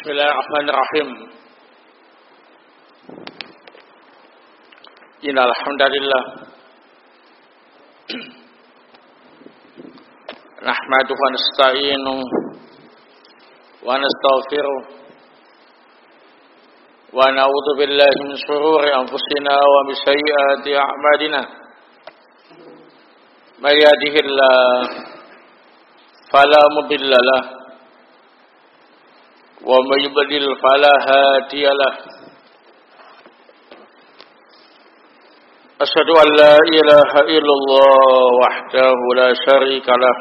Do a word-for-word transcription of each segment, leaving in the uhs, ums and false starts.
Bismillahirrahmanirrahim. Innal hamdalillah nahmaduhu wa nasta'inuhu wa nastaghfiruh wa na'udzu billahi min shururi anfusina wa min sayyiati a'malina. May yahdihillahu fala mudilla lahu wa may yudlil fala hadiya lahu. Asyhadu an la ilaha illallah wahdahu la syarika lah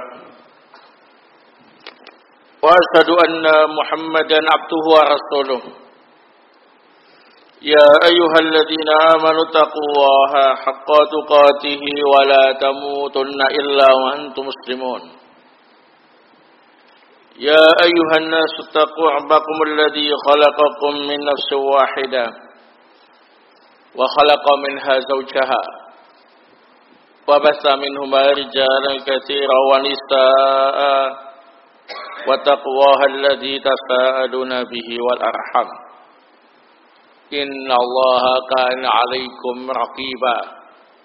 wa asyhadu anna Muhammadan abduhu wa rasuluh. Ya ayyuhalladzina amanu taqullaha haqqa tuqatih wa la tamutunna illa wa antum muslimun. Ya ayyuhan nasu taqu rabbakumul ladzi khalaqakum min nafsin wahidah wa khalaqa minha zawjaha wa bassa minhuma rijalan katsiran wa nisaa'a wattaqullaha alladzi tasaaluna bihi wal arham innallaha kana 'alaikum raqiba.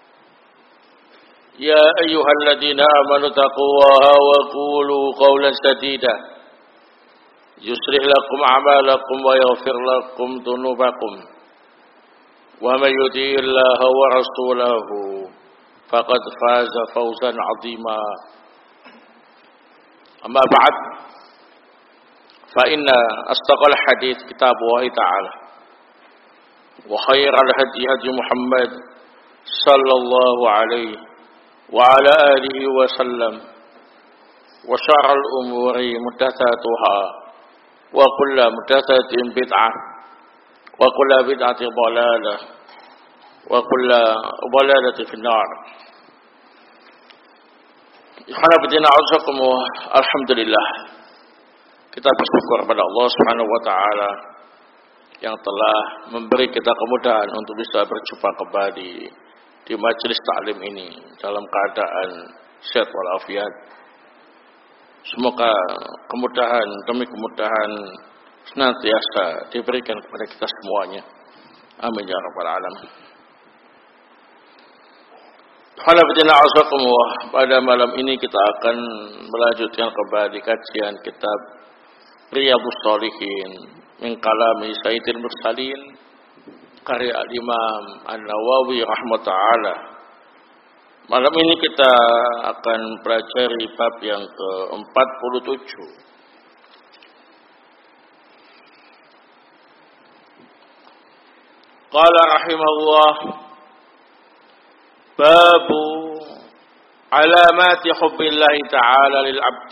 Ya ayyuhalladzina amanu taqullaha wa qulu qawlan sadida yuslih lakum a'malakum wa yaghfir lakum dhunubakum wa may yuti'illaha wa rasulahu faqad faza fawzan 'azima. Amma ba'd, fa inna asdaqal hadits kitabullah ta'ala wa khairal hadi hadi Muhammad sallallahu alaihi wa ala alihi wa sallam wa syarrul umuri muhdatsatuha wa kullu muhdatsatin bid'ah wa kullu bid'atin dhalalah wa kullu dhalalatin finnar. Ikhwan fillah azakumullah, alhamdulillah kita bersyukur kepada Allah Subhanahu wa taala yang telah memberi kita kemudahan untuk bisa berjumpa kembali di majelis taklim ini dalam keadaan sehat walafiat. Semoga kemudahan demi kemudahan senantiasa diberikan kepada kita semuanya. Amin ya rabbal alamin. Pada malam ini kita akan melanjutkan kembali kajian kitab Riyadhus Shalihin min kalami Sayyidil Mursalin karya Imam An-Nawawi rahmatullah. Malam ini kita akan pelajari bab yang ke empat puluh tujuh. Qala rahimahullah, babu alamati hubbillahi ta'ala lil abdi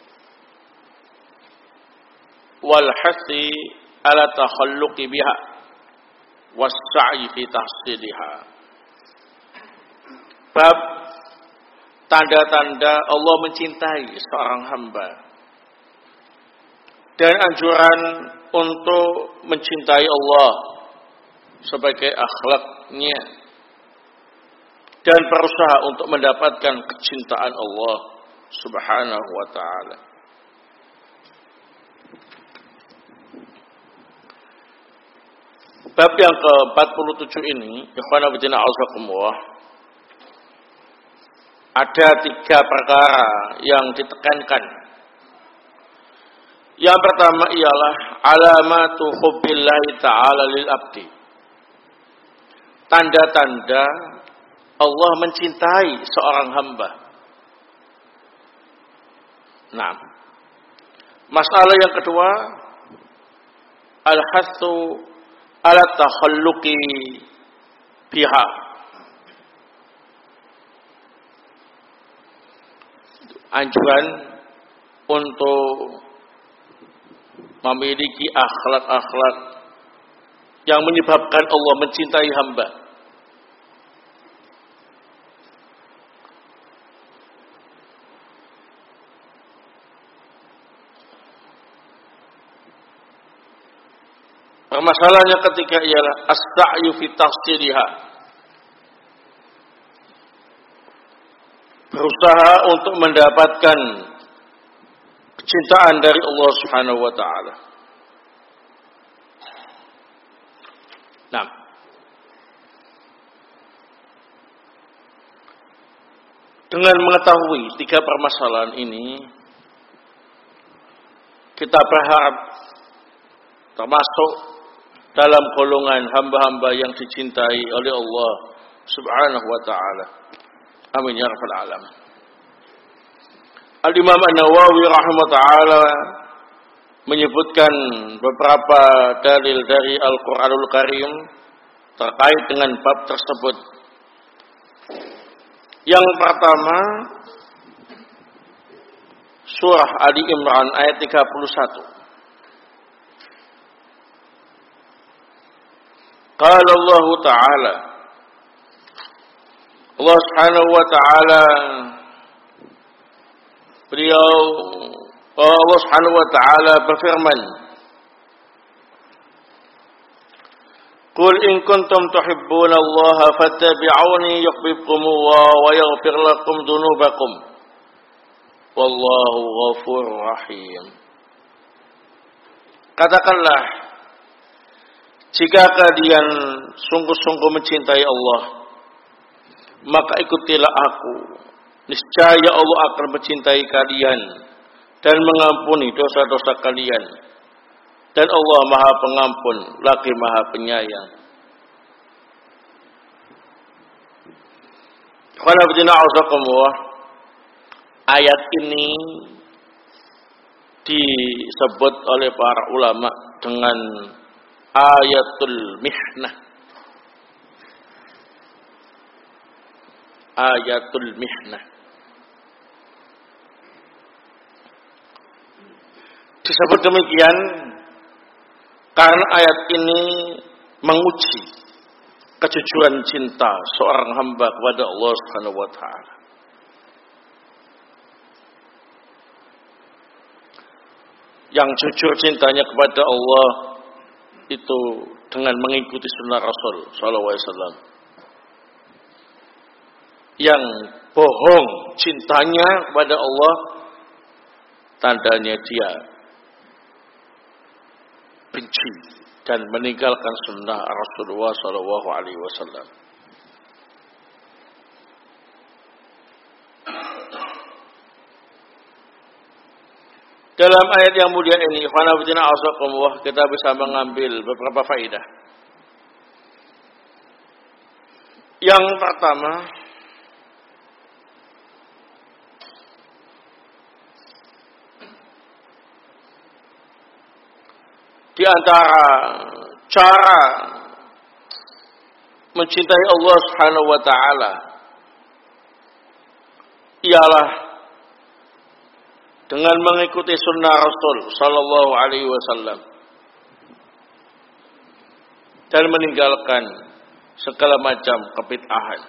wal hasi ala takhalluqi biha was-sa'i fi tahsiliha. Bab tanda-tanda Allah mencintai seorang hamba dan anjuran untuk mencintai Allah sebagai akhlaknya dan berusaha untuk mendapatkan kecintaan Allah Subhanahu wa ta'ala. Bab yang ke empat puluh tujuh ini, ikhwan fillah azakumullah, ada tiga perkara yang ditekankan. Yang pertama ialah alamatu hubbillahi ta'ala lil abdi. Tanda-tanda Allah mencintai seorang hamba. Nah, masalah yang kedua, al-hathu ala takhalluqi biha. Anjuran untuk memiliki akhlak-akhlak yang menyebabkan Allah mencintai hamba. Permasalahannya ketika ialah as-sa'yu fi tahsiliha. Berusaha untuk mendapatkan kecintaan dari Allah Subhanahu wa taala. Nah, dengan mengetahui tiga permasalahan ini, kita berharap termasuk dalam golongan hamba-hamba yang dicintai oleh Allah Subhanahu wa ta'ala. Amin ya rabbal alamin. Al-Imam An-Nawawi rahimahullah menyebutkan beberapa dalil dari Al-Qur'anul Karim terkait dengan bab tersebut. Yang pertama, surah Ali Imran ayat tiga puluh satu. Qala Allah Ta'ala, Allah Subhanahu wa Ta'ala, beliau Allah Subhanahu wa Ta'ala berfirman, Qul in kuntum tuhibbuna Allah fattabi'uni yuhibbukumullah wa yaghfir lakum dzunubakum wallahu ghafurur rahim. Katakanlah, jika kalian sungguh-sungguh mencintai Allah, maka ikutilah aku. Niscaya Allah akan mencintai kalian dan mengampuni dosa-dosa kalian. Dan Allah Maha Pengampun, lagi Maha Penyayang. Ayat ini disebut oleh para ulama dengan ayatul mihnah. Ayatul mihnah. Disebut demikian karena ayat ini menguji kejujuran cinta seorang hamba kepada Allah Subhanahu wa taala. Yang jujur cintanya kepada Allah itu dengan mengikuti sunnah Rasul sallallahu alaihi wasallam. Yang bohong cintanya kepada Allah, tandanya dia benci dan meninggalkan sunnah Rasulullah sallallahu alaihi wasallam. Dalam ayat yang mulia ini, kita bisa mengambil beberapa faedah. Yang pertama, di antara cara mencintai Allah Subhanahu wa taala ialah dengan mengikuti sunnah Rasul sallallahu alaihi wasallam dan meninggalkan segala macam kebid'ahan.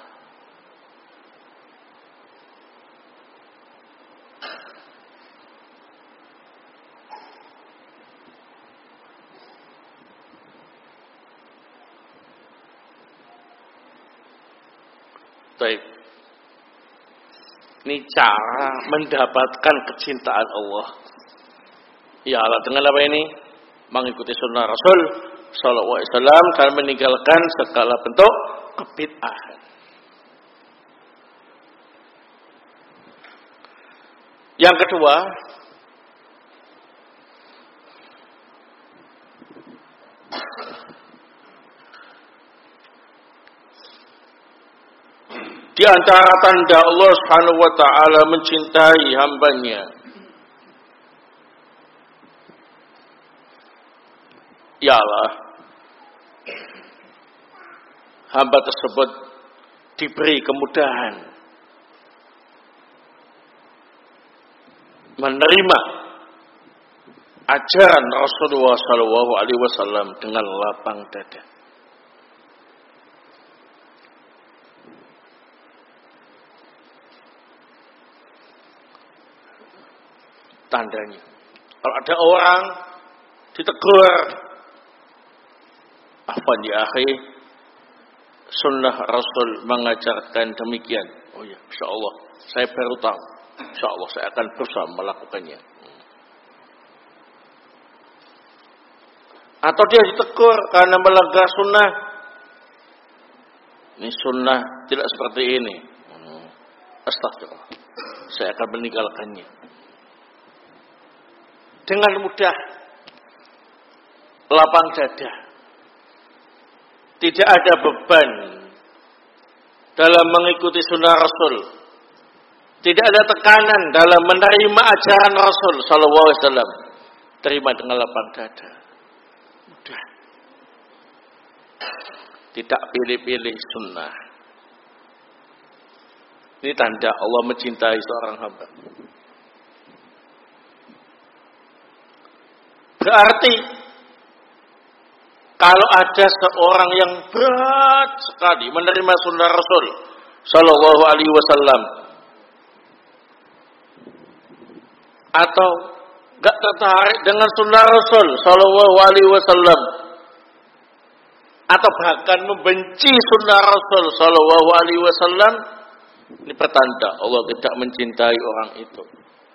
Baik. Ini cara mendapatkan kecintaan Allah. Ya Allah, dengan apa ini? Mengikuti sunnah Rasul sallallahu alaihi wasallam dan meninggalkan segala bentuk kebid'ahan. Yang kedua, di antara tanda Allah Subhanahu wa taala mencintai hambanya ialah hamba tersebut diberi kemudahan menerima ajaran Rasulullah sallallahu alaihi wasallam dengan lapang dada. Tandanya, kalau ada orang ditegur, afwan ya akhi, sunnah Rasul mengajarkan demikian. Oh ya, insyaallah saya baru tahu. Insyaallah saya akan berusaha melakukannya. Atau dia ditegur karena melanggar sunnah, Ini sunnah tidak seperti ini. Astagfirullah. Saya akan meninggalkannya. Dengan mudah. Lapang dada. Tidak ada beban dalam mengikuti sunnah Rasul. Tidak ada tekanan dalam menerima ajaran Rasul sallallahu alaihi wasallam. Terima dengan lapang dada. Mudah. Tidak pilih-pilih sunnah. Ini tanda Allah mencintai seorang hamba. Berarti kalau ada seorang yang berat sekali menerima sunnah Rasul sallallahu alaihi wasallam atau enggak tertarik dengan sunnah Rasul sallallahu alaihi wasallam atau bahkan membenci sunnah Rasul sallallahu alaihi wasallam, ini pertanda Allah tidak mencintai orang itu.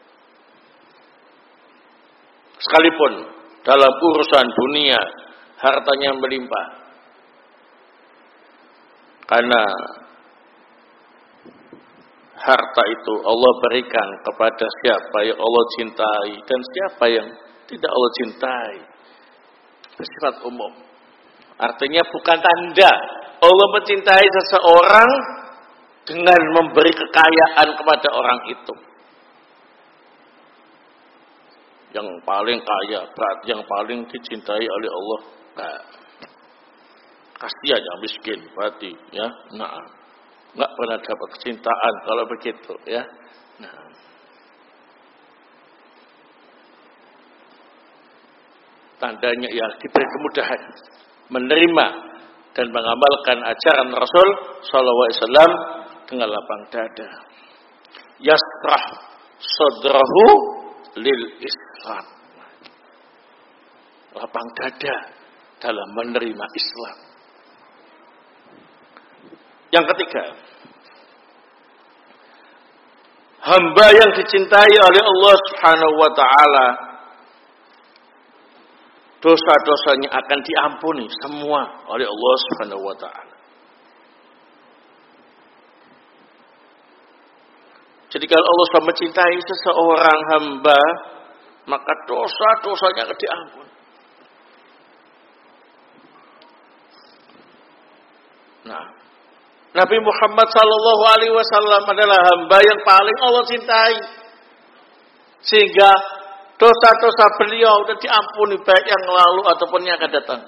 Sekalipun dalam urusan dunia hartanya melimpah, karena harta itu Allah berikan kepada siapa yang Allah cintai dan siapa yang tidak Allah cintai. Bersifat umum. Artinya bukan tanda Allah mencintai seseorang dengan memberi kekayaan kepada orang itu. Yang paling kaya, berarti yang paling dicintai oleh Allah. Nah, kasih aja miskin, berarti ya. Nah, nggak pernah dapat kecintaan kalau begitu, ya. Nah, tandanya ya diberi kemudahan menerima dan mengamalkan ajaran Rasul sallallahu alaihi wasallam dengan lapang dada. Yasrah sadrahu lil Islam. Lapang dada dalam menerima Islam. Yang ketiga, hamba yang dicintai oleh Allah Subhanahu wa taala, dosa-dosanya akan diampuni semua oleh Allah Subhanahu wa taala. Jadi kalau Allah sudah mencintai seseorang hamba, maka dosa-dosanya akan diampuni. Nah, Nabi Muhammad sallallahu alaihi wasallam adalah hamba yang paling Allah cintai. Sehingga dosa-dosa beliau sudah diampuni baik yang lalu ataupun yang akan datang.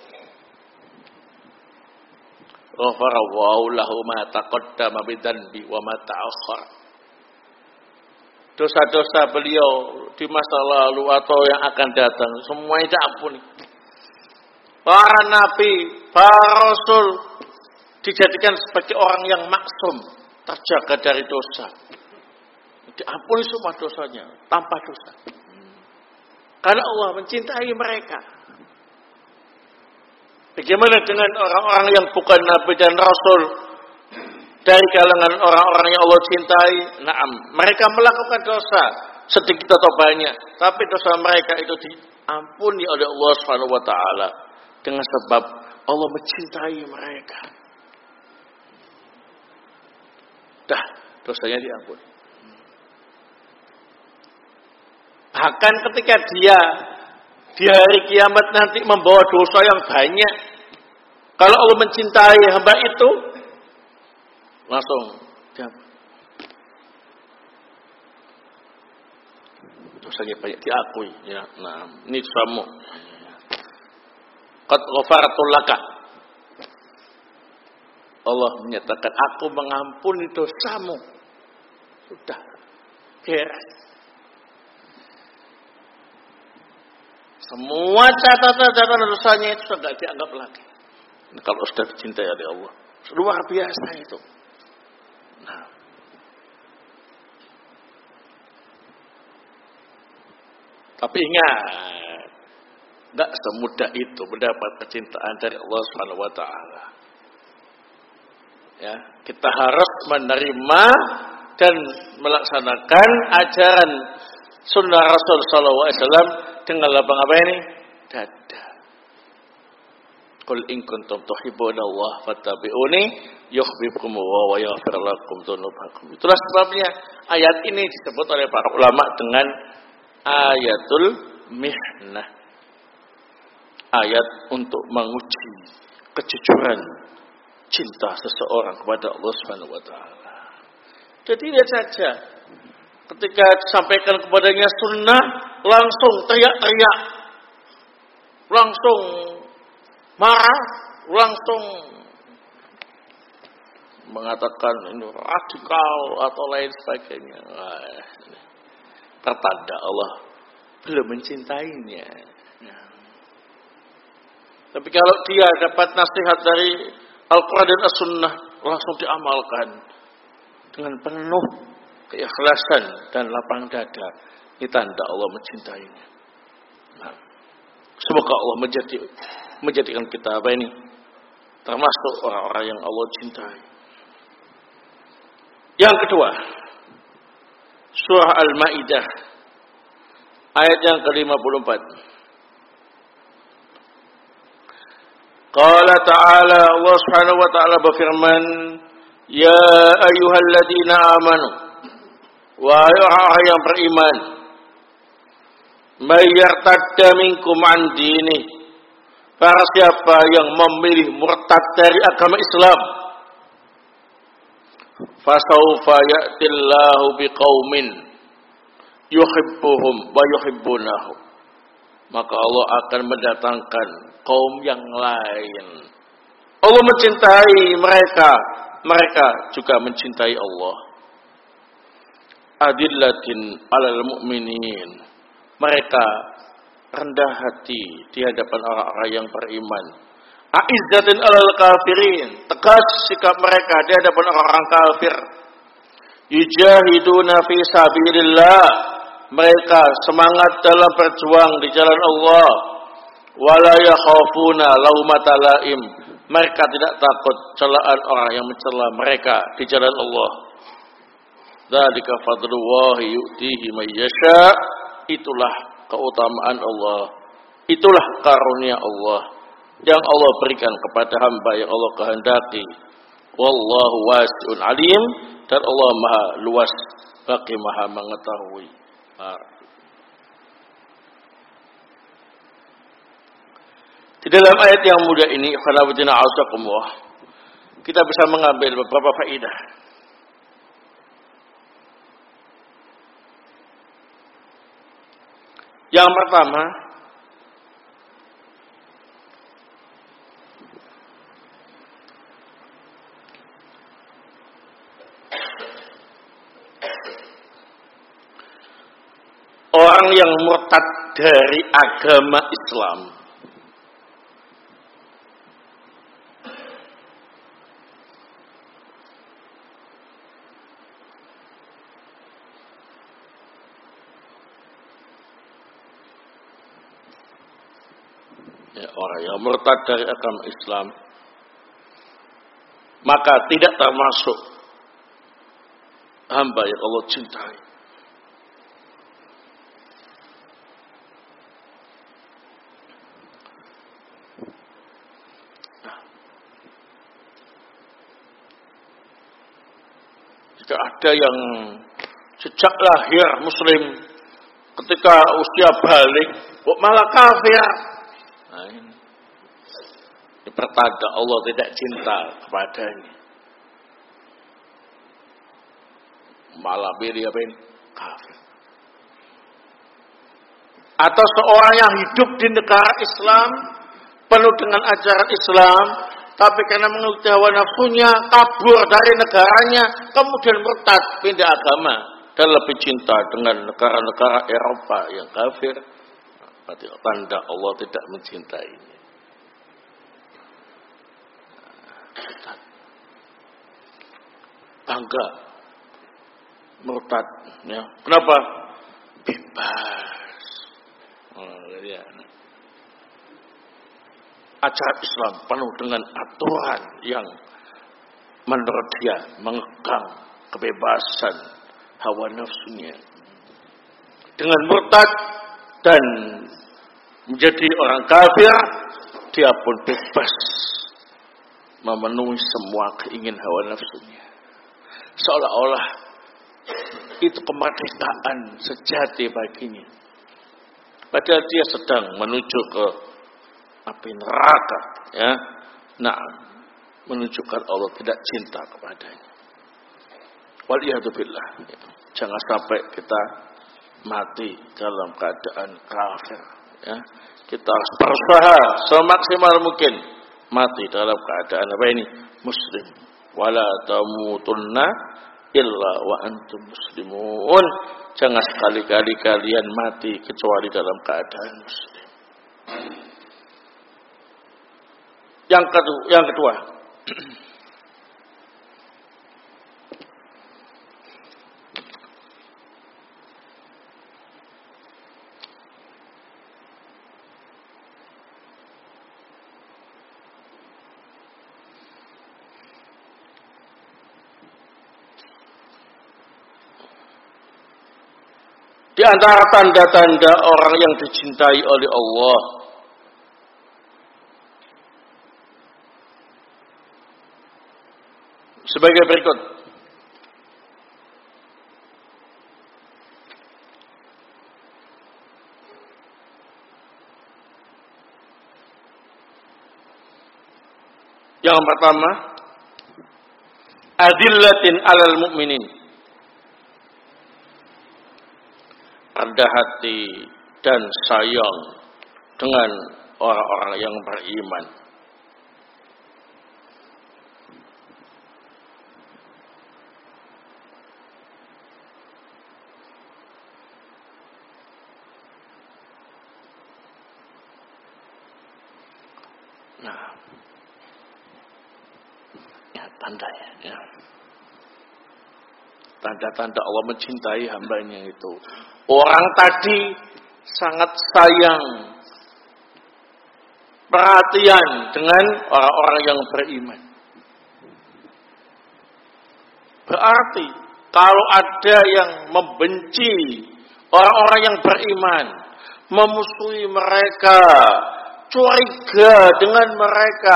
Ghafarallahu lahu ma taqaddama bidzanbi wa ma ta'akhkhara. Dosa-dosa beliau di masa lalu atau yang akan datang semuanya diampuni. Para nabi, para rasul dijadikan sebagai orang yang maksum, terjaga dari dosa. Diampuni semua dosanya tanpa dosa. Karena Allah mencintai mereka. Bagaimana dengan orang-orang yang bukan nabi dan rasul? Dari kalangan orang-orang yang Allah cintai, naam, mereka melakukan dosa sedikit atau banyak, tapi dosa mereka itu diampuni oleh Allah Subhanahu wa taala dengan sebab Allah mencintai mereka. Dah, dosanya diampuni. Bahkan ketika dia di hari kiamat nanti membawa dosa yang banyak, kalau Allah mencintai hamba itu, langsung diampuni. Dosanya banyak diakui, ya. Nah, ini dosamu. Qad ghafartu laka. Allah menyatakan, aku mengampuni dosamu. Sudah beres. Semua catatan-catatan dosanya itu sudah tidak dianggap lagi. Kalau sudah dicintai oleh Allah, luar biasa itu. Nah, tapi ingat, tidak semudah itu mendapat kecintaan dari Allah Subhanahu wa taala. Ya, kita harus menerima dan melaksanakan ajaran sunnah Rasul sallallahu alaihi wasallam dengan lapang apa ini? Dada. Qul in kuntum tuhibbunallaha fattabi'uni yuhibbukum wa yaghfir lakum dzunubakum. Itulah sebabnya ayat ini disebut oleh para ulama dengan ayatul mihnah. Ayat untuk menguji kejujuran cinta seseorang kepada Allah Subhanahu wa taala. Jadi lihat saja, ketika disampaikan kepadanya sunnah, langsung teriak-teriak, langsung marah, langsung mengatakan ini radikal atau lain sebagainya. Pertanda Allah belum mencintainya. Tapi kalau dia dapat nasihat dari Al-Quran dan As-Sunnah, langsung diamalkan dengan penuh keikhlasan dan lapang dada. Ini tanda Allah mencintainya. Nah, semoga Allah menjadi, menjadikan kita apa ini? Termasuk orang-orang yang Allah cintai. Yang kedua, surah Al-Maidah ayat yang ke lima puluh empat. Qala ta'ala, Allah Subhanahu wa ta'ala berfirman, ya ayyuhalladzina amanu, wahai orang yang beriman, may yartadda minkum an dini, para siapa yang memilih murtad dari agama Islam, fasawfa ya'tillahu biqaumin yuhibbuhum wa yuhibbunahu, maka Allah akan mendatangkan kaum yang lain. Allah mencintai mereka, mereka juga mencintai Allah. Adillatin alal mu'minin, mereka rendah hati di hadapan orang-orang yang beriman. Aizzatin alal kafirin, tegas sikap mereka di hadapan orang-orang kafir. Yujahiduna fi sabilillah, mereka semangat dalam berjuang di jalan Allah. Wala yakhafuna laumata laim, mereka tidak takut celaan orang yang mencela mereka di jalan Allah. Dzalika fadlullahi yu'tihi may yasha, itulah keutamaan Allah, itulah karunia Allah yang Allah berikan kepada hamba yang Allah kehendaki. Wallahu wasi'un alim, dan Allah Maha luas bagi Maha mengetahui. Di dalam ayat yang mulia ini, kita bisa mengambil beberapa faedah. Yang pertama, orang yang murtad dari agama Islam, ya, orang yang murtad dari agama Islam, maka tidak termasuk hamba yang Allah cintai. Jika ada yang sejak lahir Muslim, ketika usia balik kok malah kafir, nah ini, ini pertanda Allah tidak cinta kepadanya. Malah pilih apa ini? Kafir. Atau seorang yang hidup di negara Islam, penuh dengan ajaran Islam, tapi karena mengikuti hawa nafsunya, kabur dari negaranya, kemudian murtad, pindah agama, dan lebih cinta dengan negara-negara Eropa yang kafir. Berarti tanda Allah tidak mencintainya. Bangga murtad, ya. Kenapa? Bebas. Oh, ya. Ajaran Islam penuh dengan aturan yang menurut dia mengekang kebebasan hawa nafsunya. Dengan murtad dan menjadi orang kafir, dia pun bebas memenuhi semua keinginan hawa nafsunya. Seolah-olah itu kemerdekaan sejati baginya. Padahal dia sedang menuju ke api neraka, ya. Nah, menunjukkan Allah tidak cinta kepadanya. Waliyahzubillah. Jangan sampai kita mati dalam keadaan kafir, ya. Kita harus berusaha semaksimal mungkin mati dalam keadaan apa ini? Muslim. Wala tamutunna illa wa antum muslimun. Jangan sekali-kali kalian mati kecuali dalam keadaan muslim. Yang kedua, yang kedua. Di antara tanda-tanda orang yang dicintai oleh Allah, sebagai berikut. Yang pertama, adillatin alal mu'minin. Rendah hati dan sayang dengan orang-orang yang beriman. Nah, ya tandanya, ya. Tanda-tanda Allah mencintai hambanya itu. Orang tadi sangat sayang, perhatian dengan orang-orang yang beriman. Berarti kalau ada yang membenci orang-orang yang beriman, memusuhi mereka, curiga dengan mereka,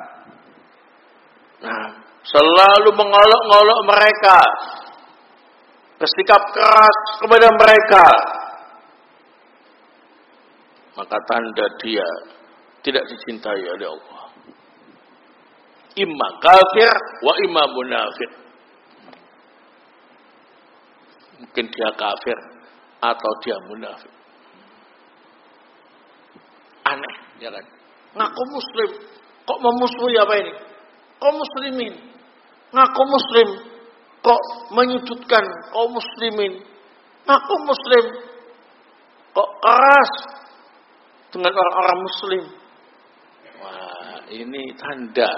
nah, selalu mengolok-olok mereka, bersikap keras kepada mereka, maka tanda dia tidak dicintai oleh Allah. Imma kafir wa imma munafik. Mungkin dia kafir atau dia munafik. Aneh, ya kan? Ngaku muslim, kok memusuhi apa ini? Kok muslimin? Ngaku muslim, kok menyudutkan kaum muslimin? Ngaku muslim, kok keras dengan orang-orang muslim? Wah, ini tanda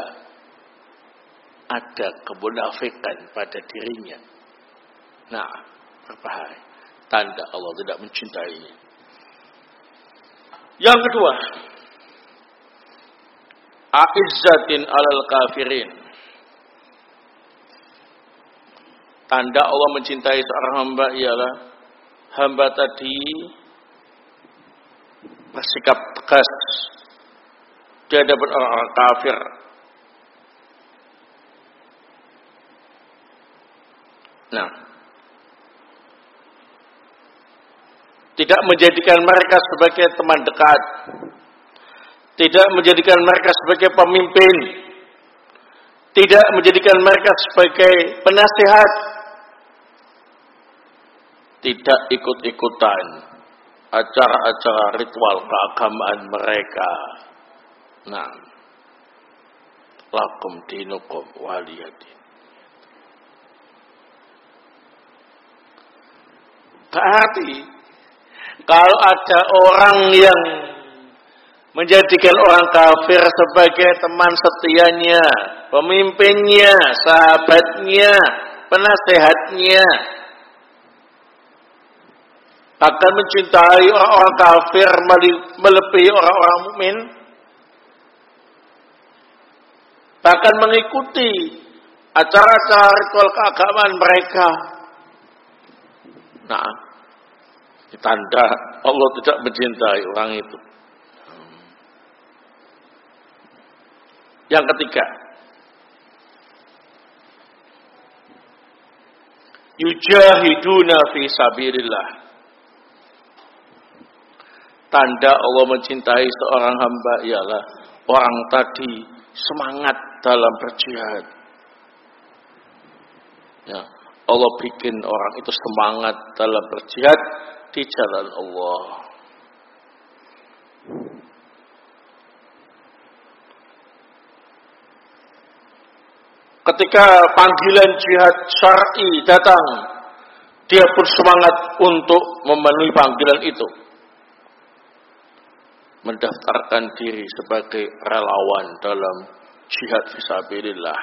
ada kemunafikan pada dirinya. Nah, berbahaya. Tanda Allah tidak mencintainya. Yang kedua, a'izzatin alal kafirin. Tanda Allah mencintai seorang hamba ialah hamba tadi bersikap tegas di hadapan orang-orang kafir. Nah, tidak menjadikan mereka sebagai teman dekat, tidak menjadikan mereka sebagai pemimpin, tidak menjadikan mereka sebagai penasihat, tidak ikut-ikutan acara-acara ritual keagamaan mereka. Nah, lakum dinukum waliyadin. Berarti kalau ada orang yang menjadikan orang kafir sebagai teman setianya, pemimpinnya, sahabatnya, penasehatnya, akan mencintai orang-orang kafir melebihi orang-orang mukmin, bahkan mengikuti acara-acara ritual keagamaan mereka. Nah, tanda Allah tidak mencintai orang itu. Yang ketiga, yujahiduna fi sabilillah. Tanda Allah mencintai seorang hamba ialah orang tadi semangat dalam berjihad. Ya, Allah bikin orang itu semangat dalam berjihad di jalan Allah. Ketika panggilan jihad syar'i datang, dia pun semangat untuk memenuhi panggilan itu. Mendaftarkan diri sebagai relawan dalam jihad fisabilillah.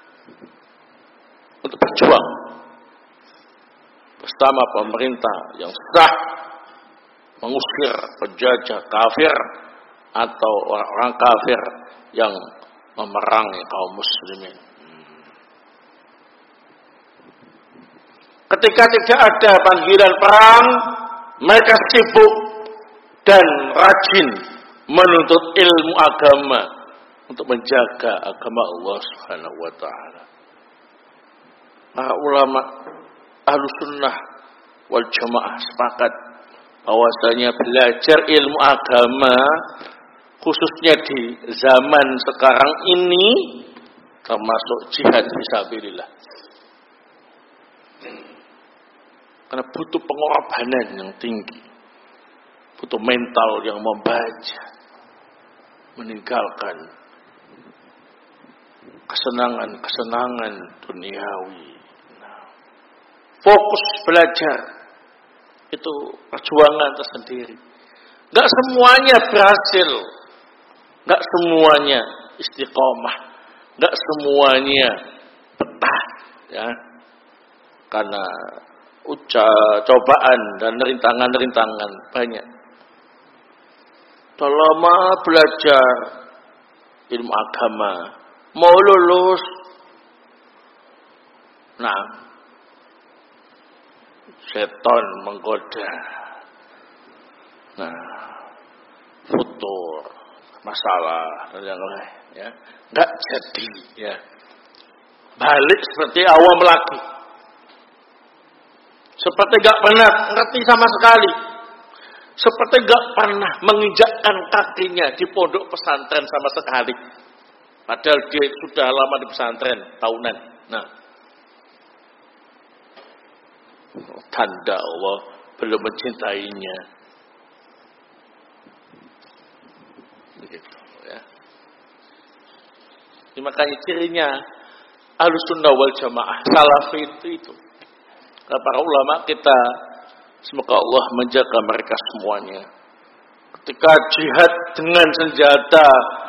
Untuk berjuang bersama pemerintah yang sah mengusir penjajah kafir atau orang-orang kafir yang memerangi kaum muslimin. Ketika tidak ada panggilan perang, mereka sibuk dan rajin menuntut ilmu agama untuk menjaga agama Allah Subhanahu wa taala. Para ulama Ahlus Sunnah wal Jamaah sepakat bahwasanya belajar ilmu agama khususnya di zaman sekarang ini termasuk jihad fisabilillah. Karena butuh pengorbanan yang tinggi, butuh mental yang membaca, meninggalkan kesenangan-kesenangan duniawi. Nah, fokus belajar itu perjuangan tersendiri. Gak semuanya berhasil, gak semuanya istiqomah, gak semuanya betah, ya, karena uca, cobaan dan rintangan-rintangan banyak. Selama belajar ilmu agama, mau lulus, nah, seton menggoda, nah, futur, masalah dan yang lain, ya, nggak jadi, ya, balik seperti awam lagi. Seperti gak pernah ngerti sama sekali. Seperti gak pernah menginjakkan kakinya di pondok pesantren sama sekali. Padahal dia sudah lama di pesantren, tahunan. Nah, tanda Allah belum mencintainya. Begitu, ya. Ini makanya cirinya Ahlus Sunnah wal Jamaah, Salafi itu itu. Para ulama kita, semoga Allah menjaga mereka semuanya. Ketika jihad dengan senjata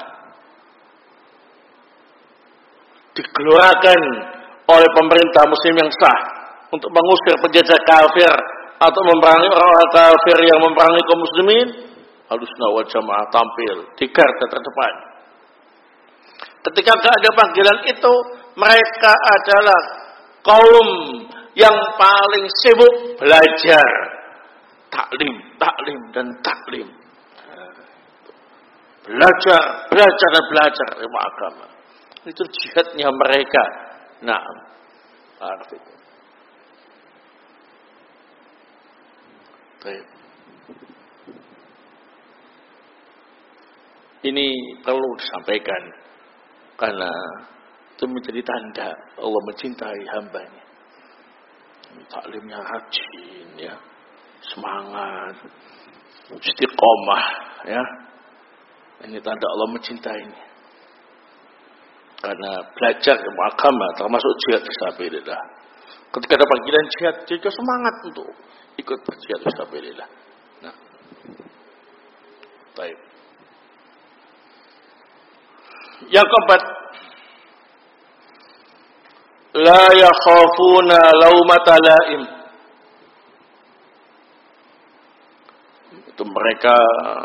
digelorakan oleh pemerintah muslim yang sah untuk mengusir penjajah kafir atau memerangi orang-orang kafir yang memerangi kaum muslimin, Ahlus Sunnah wal Jamaah tampil di garda terdepan. Ketika tidak ada panggilan itu, mereka adalah kaum yang paling sibuk belajar, taklim, taklim dan taklim. Belajar, belajar dan belajar ilmu agama. Itu jihadnya mereka. Nah, arti. Baik. Ini perlu disampaikan karena itu menjadi tanda Allah mencintai hambanya. Taklimnya rajin, ya, semangat, istiqomah, ya. Ini tanda Allah mencintainya. Karena belajar ilmu agama termasuk jihad fisabilillah. Ketika ada panggilan jihad, dia semangat untuk ikut berjihad fisabilillah. Nah, baik. Yang keempat, la yakhafuna laumata laim. Itu mereka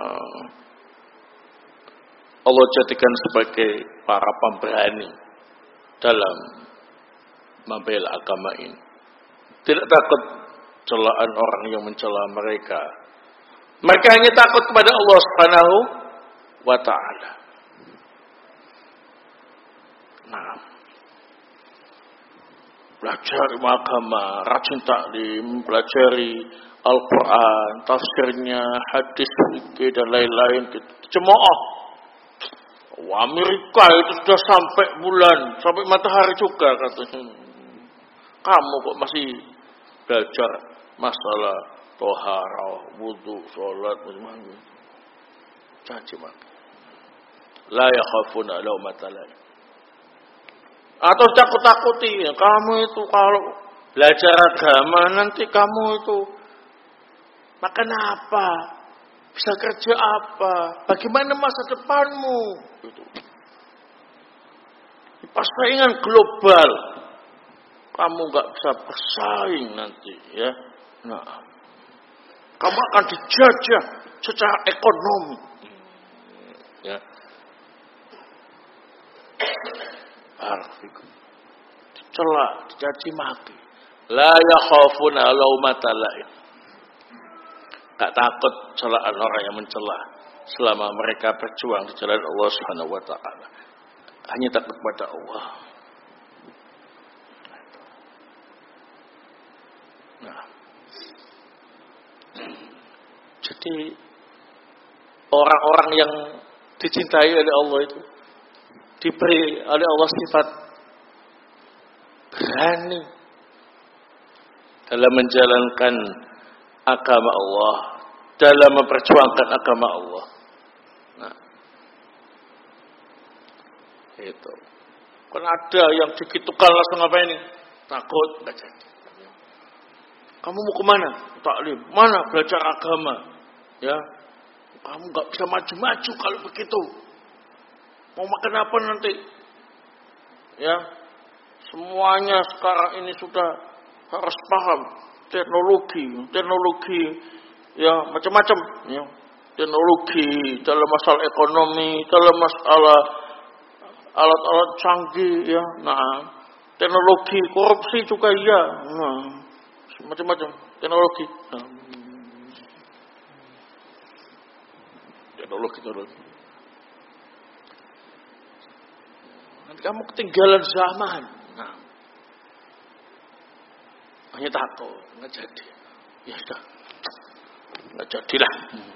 Allah jadikan sebagai para pemberani dalam membela agama ini. Tidak takut celaan orang yang mencela mereka. Mereka hanya takut kepada Allah Subhanahu wa taala. Nah, belajar ilmu agama, rajin taklim, pelajari Al-Quran, tafsirnya, hadis, fikih dan lain-lain. Cemooh. Amerika itu sudah sampai bulan, sampai matahari juga katanya. Kamu kok masih belajar masalah toharah, wudu, sholat, macam-macam. Caci maki. La yakhafuna laumata laim. Atau takut-takuti, kamu itu kalau belajar agama nanti kamu itu makan apa? Bisa kerja apa? Bagaimana masa depanmu? Itu. Persaingan global. Kamu nggak bisa bersaing nanti, ya. Nah, kamu akan dijajah secara ekonomi. Ya. Arfikum. Dicela, dicaci maki. La yakhafuna laumata laim. Gak takut celaan orang yang mencela selama mereka berjuang di jalan Allah Subhanahu wa taala. Hanya takut pada Allah. Nah. Jadi orang-orang yang dicintai oleh Allah itu diberi oleh Allah sifat berani dalam menjalankan agama Allah, dalam memperjuangkan agama Allah. Nah, itu. Kan ada yang dikitukan langsung apa ini? Takut, nggak jadi. Kamu mau kemana? Taklim. Mana? Belajar agama. Ya, kamu nggak bisa maju-maju kalau begitu. Mau makan apa nanti? Ya, semuanya sekarang ini sudah harus paham teknologi, teknologi, ya macam-macam. Ya, teknologi dalam masalah ekonomi, dalam masalah alat-alat canggih, ya. Nah, teknologi korupsi juga ya. Nah, macam-macam teknologi. Nah. Teknologi, teknologi. Nanti kamu ketinggalan zaman. Nah, hanya takut, nggak jadi. Ya sudah, nggak jadilah.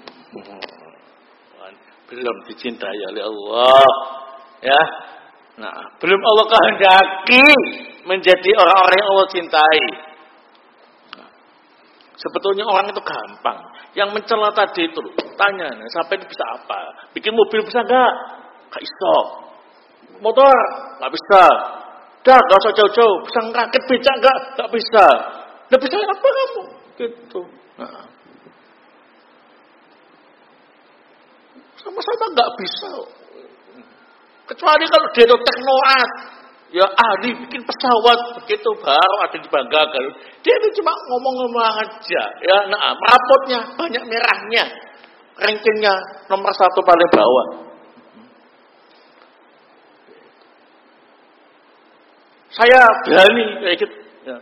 Belum dicintai oleh Allah, ya. Nah, belum Allah kehendaki menjadi orang-orang yang Allah cintai. Nah, sebetulnya orang itu gampang. Yang mencela tadi itu, tanya, sampai ini bisa apa? Bikin mobil bisa nggak? Nggak iso. Motor nggak bisa. Dah, nggak usah jauh-jauh. Bisa ngerakit becak nggak? Nggak bisa. Nggak bisa apa kamu? Gitu. Nah. Sama-sama nggak bisa. Kecuali kalau dia itu teknorat, ya ahli bikin pesawat, begitu baru ada dibanggakan. Dia itu cuma ngomong-ngomong aja, ya. Nah, rapotnya banyak merahnya, rankingnya nomor satu paling bawah. Saya berani kayak gitu. Ya.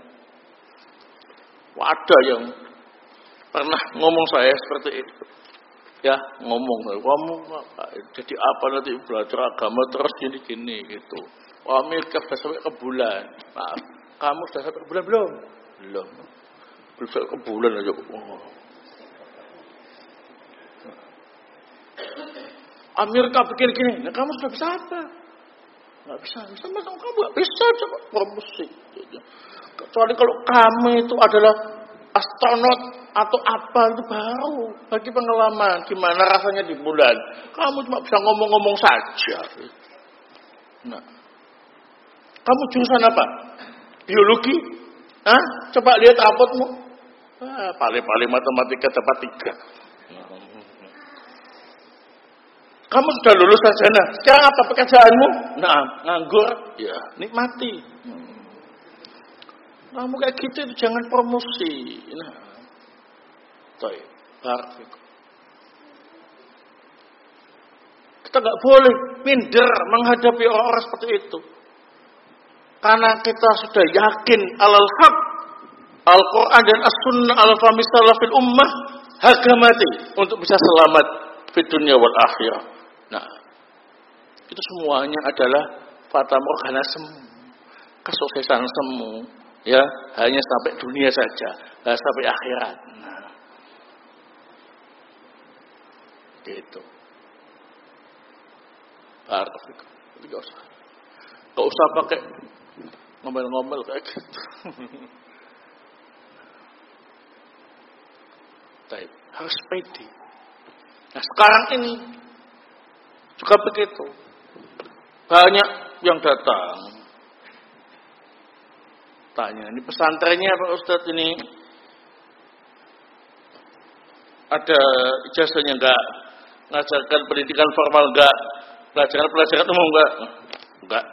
Ada yang pernah ngomong saya seperti itu. Ya, ngomong, kamu jadi apa nanti belajar agama terus gini-gini gitu. Wah, Amerika sudah sampai ke bulan. Maaf, kamu sudah sampai ke bulan belum? Belum. Belum sampai ke bulan aja. Oh. Amerika bikin gini, nah kamu sudah bisa apa? Nggak bisa, bisa macam kamu nggak bisa coba promosi. Kecuali kalau kamu itu adalah astronot atau apa itu baru bagi pengalaman gimana rasanya di bulan. Kamu cuma bisa ngomong-ngomong saja. Nah, kamu jurusan apa? Biologi? Hah? Coba lihat rapotmu. Ah, paling-paling matematika dapat tiga. Kamu sudah lulus sarjana. Sekarang apa pekerjaanmu? Nah, nganggur. Ya, nikmati. Hmm. Kamu kayak gitu itu jangan promosi. Nah, toy, barik. Kita nggak boleh minder menghadapi orang-orang seperti itu. Karena kita sudah yakin alal haq, Al-Quran dan As-Sunnah al-Fahmi salafil ummah harga mati untuk bisa selamat di dunia wal akhirah. Nah, itu semuanya adalah fata morgana semu, kesuksesan semu, Ya, hanya sampai dunia saja, nggak sampai akhirat. Nah, gitu. Barakallahu. Enggak usah. Enggak usah pakai ngomel-ngomel kayak gitu. Baik, harus pede. Nah, sekarang ini juga begitu. Banyak yang datang tanya, ini pesantrennya Pak Ustadz ini ada ijazahnya enggak? Ngajarkan pendidikan formal enggak? Pelajaran-pelajaran umum enggak? Enggak.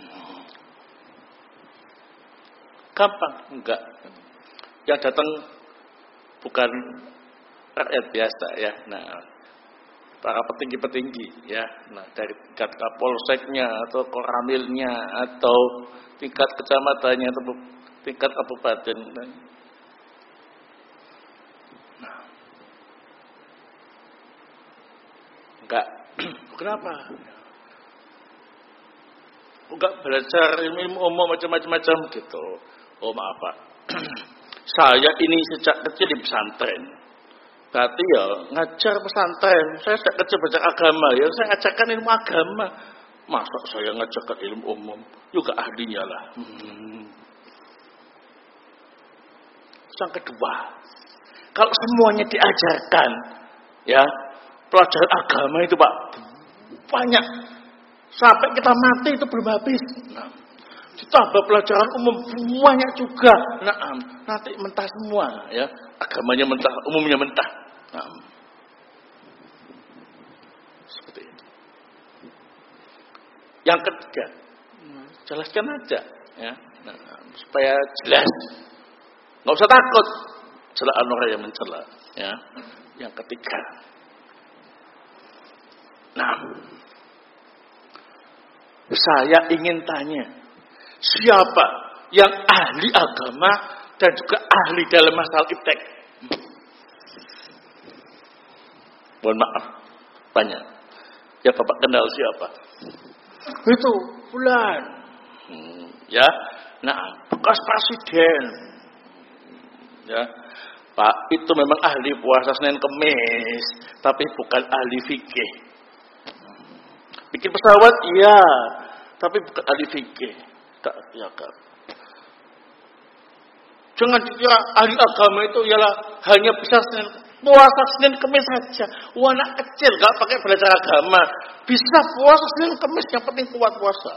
Gampang? Enggak. Yang datang bukan rakyat biasa ya. Nah, para petinggi-petinggi ya. Nah, dari tingkat kapolseknya atau koramilnya atau tingkat kecamatannya atau tingkat kabupaten. Nah, enggak. Kenapa? Enggak belajar ilmu umum macam-macam gitu. Oh maaf Pak. Saya ini sejak kecil di pesantren. Berarti ya ngajar pesantren. Saya sejak kecil belajar agama ya. Saya ngajarkan ilmu agama. Masa saya ngajarkan ilmu umum? Juga ahlinya lah. Hmm. Yang kedua, kalau semuanya diajarkan, ya pelajaran agama itu Pak banyak. Sampai kita mati itu belum habis. Nah, ditambah pelajaran umum banyak juga. Nah, nanti mentah semua ya. Agamanya mentah, umumnya mentah. Nah, seperti itu. Yang ketiga, jelaskan aja ya. Nah, supaya jelas. Enggak usah takut celaan orang yang mencela ya. Yang ketiga. Nah, saya ingin tanya, siapa yang ahli agama dan juga ahli dalam masalah iptek? Mohon maaf, banyak. Ya Bapak kenal siapa? Itu Fulan. Hmm, ya, nah bekas presiden. Ya, Pak itu memang ahli puasa Senin Kemis, tapi bukan ahli fikih. Bikin pesawat, iya, tapi bukan ahli fikih. Tak, ya kan. Jangan dikira ahli agama itu ialah hanya bisa Senin, puasa Senin Kemis saja. Wah, anak kecil gak pakai belajar agama, bisa puasa Senin Kemis, yang penting kuat puasa.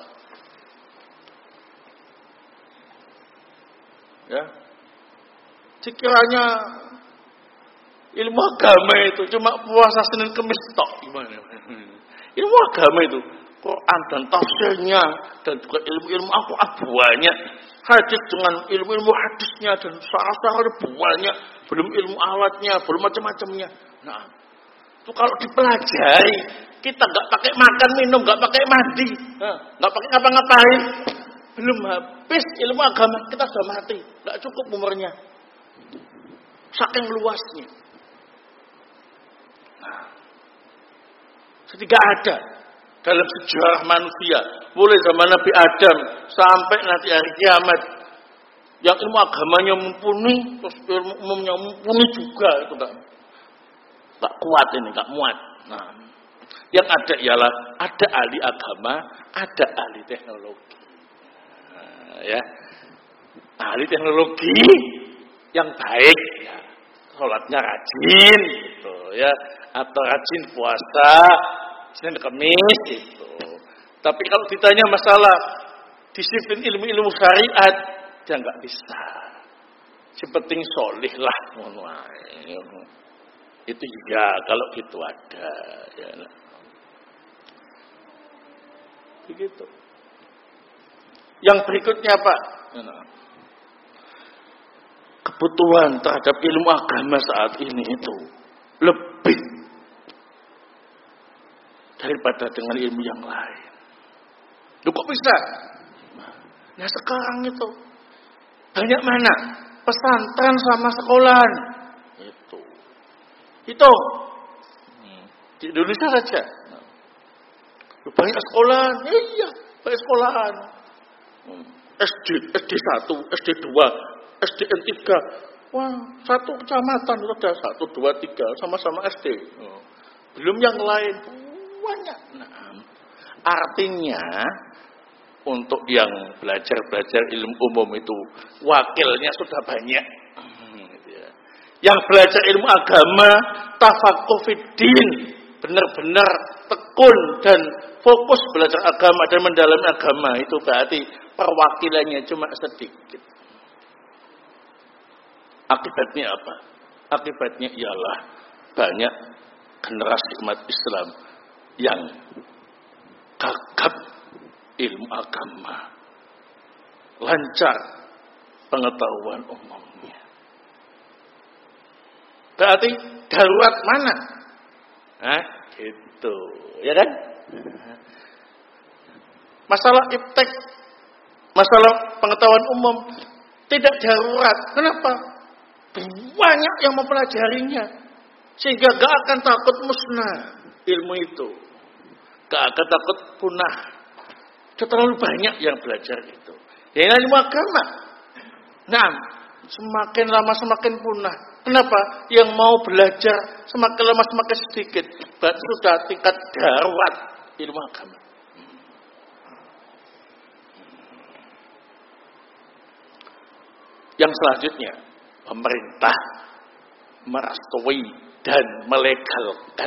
Ya, dikiranya ilmu agama itu cuma puasa Senin Kemis tok, gimana? Ilmu agama itu Quran dan tafsirnya dan juga ilmu-ilmu Al-Quran banyak, hadis dengan ilmu-ilmu hadisnya dan syarah-syarah banyak, belum ilmu alatnya, belum macam-macamnya. Nah, itu kalau dipelajari, kita nggak pakai makan minum, nggak pakai mandi, nggak pakai ngapa-ngapain, belum habis ilmu agama kita sudah mati, nggak cukup umurnya, saking luasnya. Nah, Tidak ada dalam sejarah manusia, mulai zaman Nabi Adam sampai nanti hari kiamat, yang ilmu agamanya mumpuni, terus ilmu umumnya mumpuni juga, itu enggak, enggak kuat ini, enggak muat. Nah, yang ada ialah ada ahli agama, ada ahli teknologi. Nah, ya, ahli teknologi yang baik, ya, sholatnya rajin, gitu, ya, atau rajin puasa Senin Kemis itu. Tapi kalau ditanya masalah disiplin ilmu-ilmu syariat, dia nggak bisa. Sepenting solih lah, itu ya kalau gitu ada. Ya. Begitu. Yang berikutnya Pak, kebutuhan terhadap ilmu agama saat ini itu lebih daripada dengan ilmu yang lain. Loh kok bisa? Nah sekarang itu banyak mana pesantren sama sekolahan itu, itu di Indonesia saja banyak sekolahan, iya banyak sekolahan. S D, S D satu, S D dua, S D N tiga. Wah, satu kecamatan itu ada satu, dua, tiga, sama-sama S D. Oh. Belum yang lain, banyak. Nah, artinya untuk yang belajar-belajar ilmu umum itu wakilnya sudah banyak. Yang belajar ilmu agama, tafaqquh fiddin, benar-benar tekun dan fokus belajar agama dan mendalami agama, itu berarti perwakilannya cuma sedikit. Akibatnya apa? Akibatnya ialah banyak generasi umat Islam yang gagap ilmu agama, lancar pengetahuan umumnya. Berarti darurat mana? Nah, gitu, ya kan? Masalah iptek, masalah pengetahuan umum tidak darurat. Kenapa? Banyak yang mempelajarinya, sehingga gak akan takut musnah ilmu itu, gak akan takut punah. Sudah terlalu banyak yang belajar itu. Ya, ilmu agama. Nah, semakin lama semakin punah. Kenapa? Yang mau belajar semakin lama semakin sedikit. Berarti sudah tingkat darurat ilmu agama. Yang selanjutnya, pemerintah merestui dan melegalkan.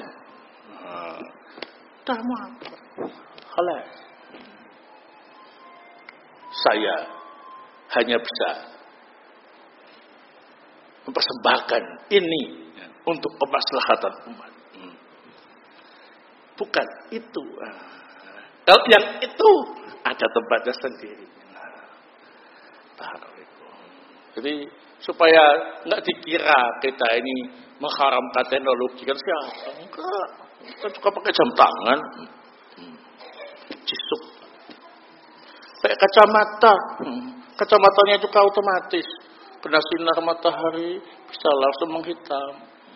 Dah apa? Halal. Saya hanya bisa mempersembahkan ini untuk kemaslahatan umat. Bukan itu. Kalau yang itu ada tempatnya sendiri. Jadi supaya nggak dikira kita ini mengharamkan teknologi, kan siapa? Enggak. Kita juga pakai jam tangan, jisuk, pakai kacamata, kacamatanya juga otomatis. Kena sinar matahari bisa langsung menghitam.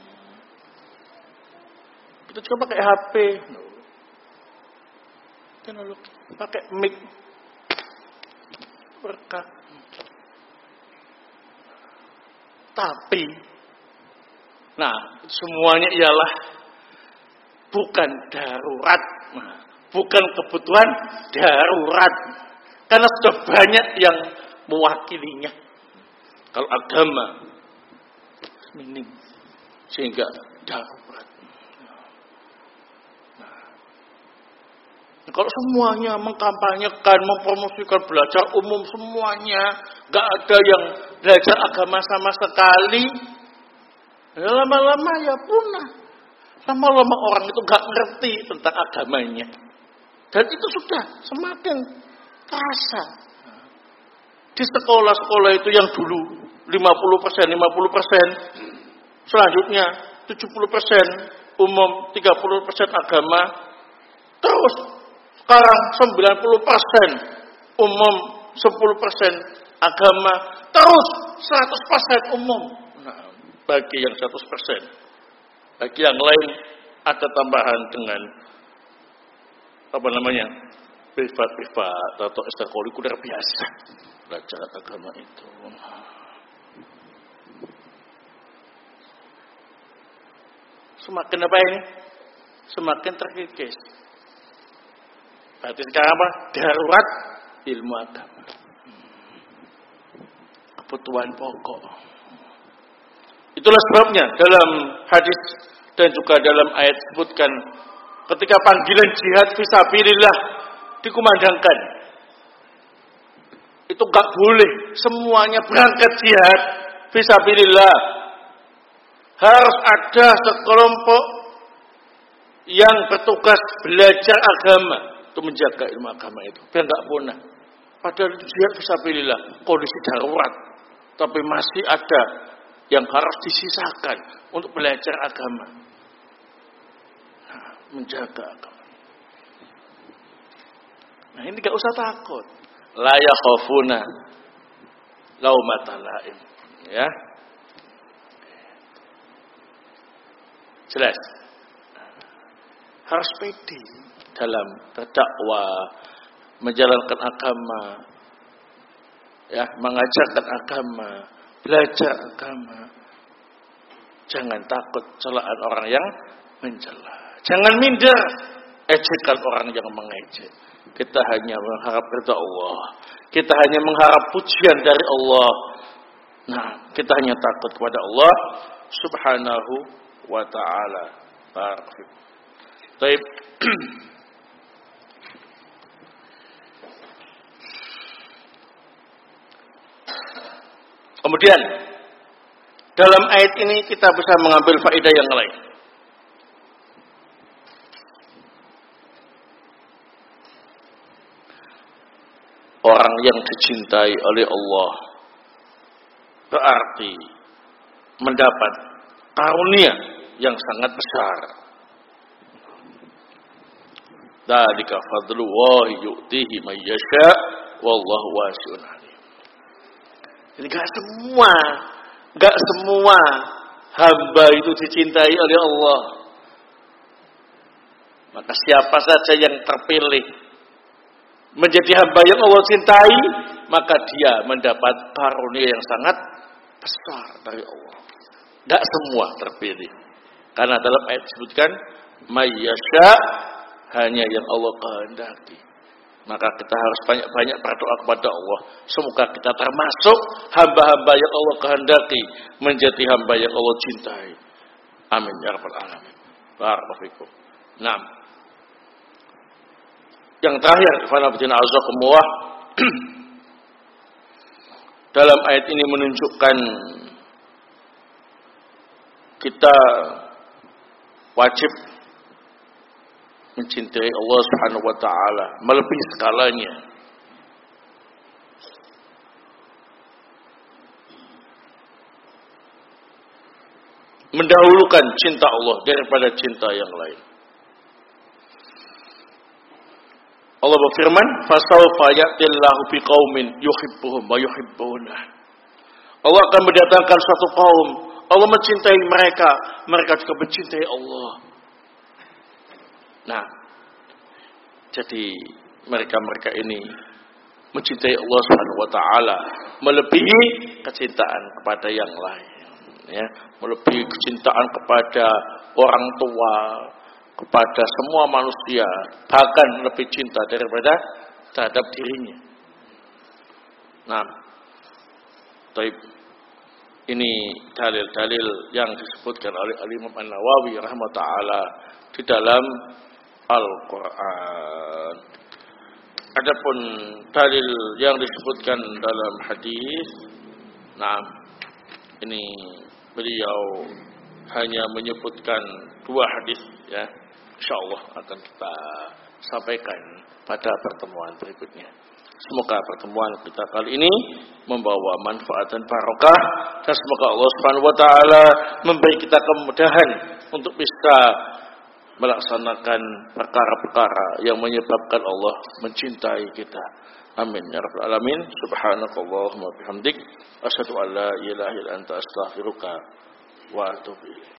Kita juga pakai H P, teknologi, pakai mic, berkat. Tapi, nah semuanya ialah bukan darurat, nah, bukan kebutuhan darurat, karena sudah banyak yang mewakilinya. Kalau agama minim, sehingga darurat. Nah, kalau semuanya mengkampanyekan, mempromosikan belajar umum semuanya, gak ada yang belajar agama sama sekali, ya lama-lama ya punah. Lama-lama orang itu gak ngerti tentang agamanya, dan itu sudah semakin terasa. Di sekolah-sekolah itu yang dulu lima puluh persen, lima puluh persen, selanjutnya tujuh puluh persen umum, tiga puluh persen agama, terus sekarang sembilan puluh persen umum, sepuluh persen agama, terus seratus persen umum. Nah, bagi yang seratus persen, bagi yang lain ada tambahan dengan apa namanya, privat-privat atau ekstrakurikuler biasa. Belajar agama itu semakin apa ini? Semakin terkikis. Berarti sekarang apa? Darurat ilmu agama, kebutuhan pokok. Itulah sebabnya dalam hadis dan juga dalam ayat disebutkan ketika panggilan jihad fisabilillah dikumandangkan, itu gak boleh semuanya berangkat jihad fisabilillah. Harus ada sekelompok yang bertugas belajar agama, untuk menjaga ilmu agama itu biar gak punah. Padahal jihad fisabilillah kondisi darurat, tapi masih ada yang harus disisakan untuk belajar agama, nah, menjaga agama. Nah, ini gak usah takut. La yakhafuna laumata laim, ya. Jelas. Harus pede dalam berdakwah, menjalankan agama. ya, mengajarkan agama, belajar agama. Jangan takut celaan orang yang mencela. Jangan minder ejekan orang yang mengejek. Kita hanya mengharap ridha Allah. Kita hanya mengharap pujian dari Allah. Nah, kita hanya takut kepada Allah Subhanahu wa ta'ala. Barakallahu. Baik. Kemudian dalam ayat ini kita bisa mengambil faedah yang lain. Orang yang dicintai oleh Allah berarti mendapat karunia yang sangat besar. Dzalika fadlullahi yu'tihi may yasha wallahu wasi'un alim. Jadi enggak semua, enggak semua hamba itu dicintai oleh Allah. Maka siapa saja yang terpilih menjadi hamba yang Allah cintai, maka dia mendapat karunia yang sangat besar dari Allah. Tidak semua terpilih. Karena dalam ayat disebutkan may yasha, hanya yang Allah kehendaki. Maka kita harus banyak-banyak berdoa kepada Allah. Semoga kita termasuk hamba-hamba yang Allah kehendaki, menjadi hamba yang Allah cintai. Amin ya rabbal alamin. Barakallahu fikum. Naam. Yang terakhir, ikhwanafiddin azakumullah, dalam ayat ini menunjukkan kita wajib mencintai Allah Subhanahu wa taala melebihi segalanya. Mendahulukan cinta Allah daripada cinta yang lain. Allah berfirman, "Fasawfa ya'tillahu biqaumin yuhibbuhum wa yuhibbunah." Allah akan mendatangkan suatu kaum, Allah mencintai mereka, mereka juga mencintai Allah. Nah, jadi mereka-mereka ini mencintai Allah Subhanahu wa taala melebihi kecintaan kepada yang lain, ya, melebihi kecintaan kepada orang tua, kepada semua manusia, bahkan lebih cinta daripada terhadap dirinya. Nah, taib. Ini dalil-dalil yang disebutkan oleh Al-Imam An-Nawawi rahimahullah di dalam Al-Quran. Adapun dalil yang disebutkan dalam hadis, nah, ini beliau hanya menyebutkan dua hadis, ya. Insyaallah akan kita sampaikan pada pertemuan berikutnya. Semoga pertemuan kita kali ini membawa manfaat dan barokah, dan semoga Allah Subhanahu wa taala memberi kita kemudahan untuk bisa melaksanakan perkara-perkara yang menyebabkan Allah mencintai kita. Amin ya rabbal alamin. Subhanakallahumma bihamdik asyhadu an la ilaha illa anta astaghfiruka wa atubu ilaik.